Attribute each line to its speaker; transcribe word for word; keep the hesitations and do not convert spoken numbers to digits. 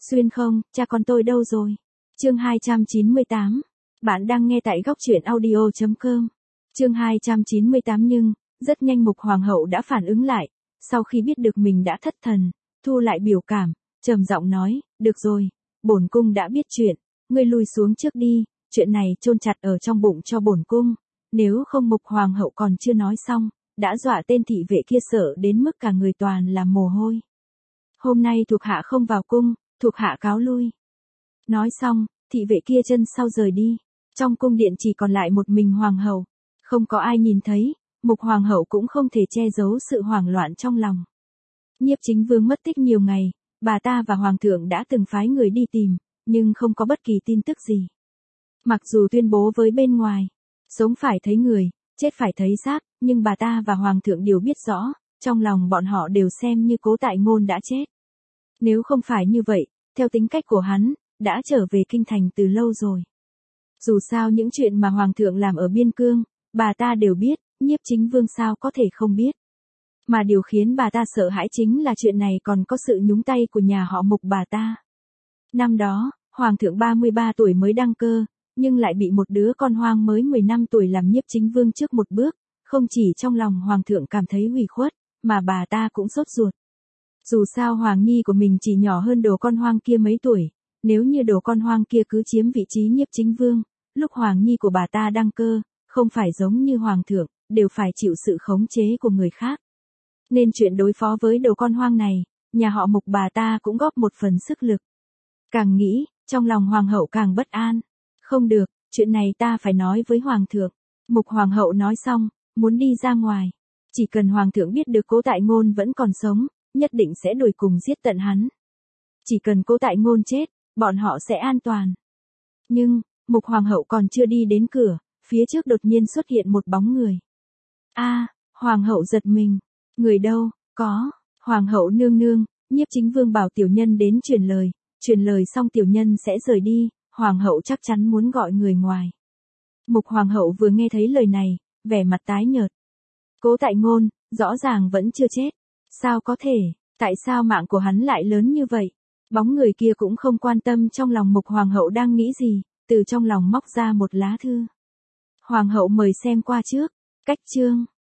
Speaker 1: Xuyên không, cha con tôi đâu rồi? Chương hai trăm chín mươi tám. Bạn đang nghe tại góc truyện audio chấm com. Chương hai trăm chín mươi tám nhưng, rất nhanh Mục Hoàng hậu đã phản ứng lại, sau khi biết được mình đã thất thần, thu lại biểu cảm, trầm giọng nói, được rồi, bổn cung đã biết chuyện, ngươi lùi xuống trước đi, chuyện này chôn chặt ở trong bụng cho bổn cung, nếu không Mục Hoàng hậu còn chưa nói xong, đã dọa tên thị vệ kia sợ đến mức cả người toàn là mồ hôi. Hôm nay thuộc hạ không vào cung, thuộc hạ cáo lui. Nói xong, thị vệ kia chân sau rời đi, trong cung điện chỉ còn lại một mình Hoàng hậu, không có ai nhìn thấy, Mục Hoàng hậu cũng không thể che giấu sự hoảng loạn trong lòng. Nhiếp Chính Vương mất tích nhiều ngày, bà ta và Hoàng thượng đã từng phái người đi tìm, nhưng không có bất kỳ tin tức gì. Mặc dù tuyên bố với bên ngoài, sống phải thấy người, chết phải thấy xác, nhưng bà ta và Hoàng thượng đều biết rõ, trong lòng bọn họ đều xem như Cố Tại Ngôn đã chết. Nếu không phải như vậy, theo tính cách của hắn, đã trở về kinh thành từ lâu rồi. Dù sao những chuyện mà Hoàng thượng làm ở biên cương, bà ta đều biết, Nhiếp Chính Vương sao có thể không biết. Mà điều khiến bà ta sợ hãi chính là chuyện này còn có sự nhúng tay của nhà họ Mục bà ta. Năm đó, Hoàng thượng ba mươi ba tuổi mới đăng cơ, nhưng lại bị một đứa con hoang mới mười lăm tuổi làm Nhiếp Chính Vương trước một bước, không chỉ trong lòng Hoàng thượng cảm thấy ủy khuất, mà bà ta cũng sốt ruột. Dù sao Hoàng nhi của mình chỉ nhỏ hơn đồ con hoang kia mấy tuổi, nếu như đồ con hoang kia cứ chiếm vị trí Nhiếp Chính Vương, lúc Hoàng nhi của bà ta đăng cơ, không phải giống như Hoàng thượng, đều phải chịu sự khống chế của người khác. Nên chuyện đối phó với đồ con hoang này, nhà họ Mục bà ta cũng góp một phần sức lực. Càng nghĩ, trong lòng Hoàng hậu càng bất an. Không được, chuyện này ta phải nói với Hoàng thượng. Mục Hoàng hậu nói xong, muốn đi ra ngoài. Chỉ cần Hoàng thượng biết được Cố Tại Ngôn vẫn còn sống, nhất định sẽ đuổi cùng giết tận hắn. Chỉ cần Cố Tại Ngôn chết, bọn họ sẽ an toàn. Nhưng, Mục Hoàng hậu còn chưa đi đến cửa, phía trước đột nhiên xuất hiện một bóng người. A, Hoàng hậu giật mình. Người đâu? Có, Hoàng hậu nương nương, Nhiếp Chính Vương bảo tiểu nhân đến truyền lời, truyền lời xong tiểu nhân sẽ rời đi, Hoàng hậu chắc chắn muốn gọi người ngoài. Mục Hoàng hậu vừa nghe thấy lời này, vẻ mặt tái nhợt. Cố Tại Ngôn, rõ ràng vẫn chưa chết. Sao có thể, tại sao mạng của hắn lại lớn như vậy? Bóng người kia cũng không quan tâm trong lòng Mục Hoàng hậu đang nghĩ gì, từ trong lòng móc ra một lá thư. Hoàng hậu mời xem qua trước, cách chương.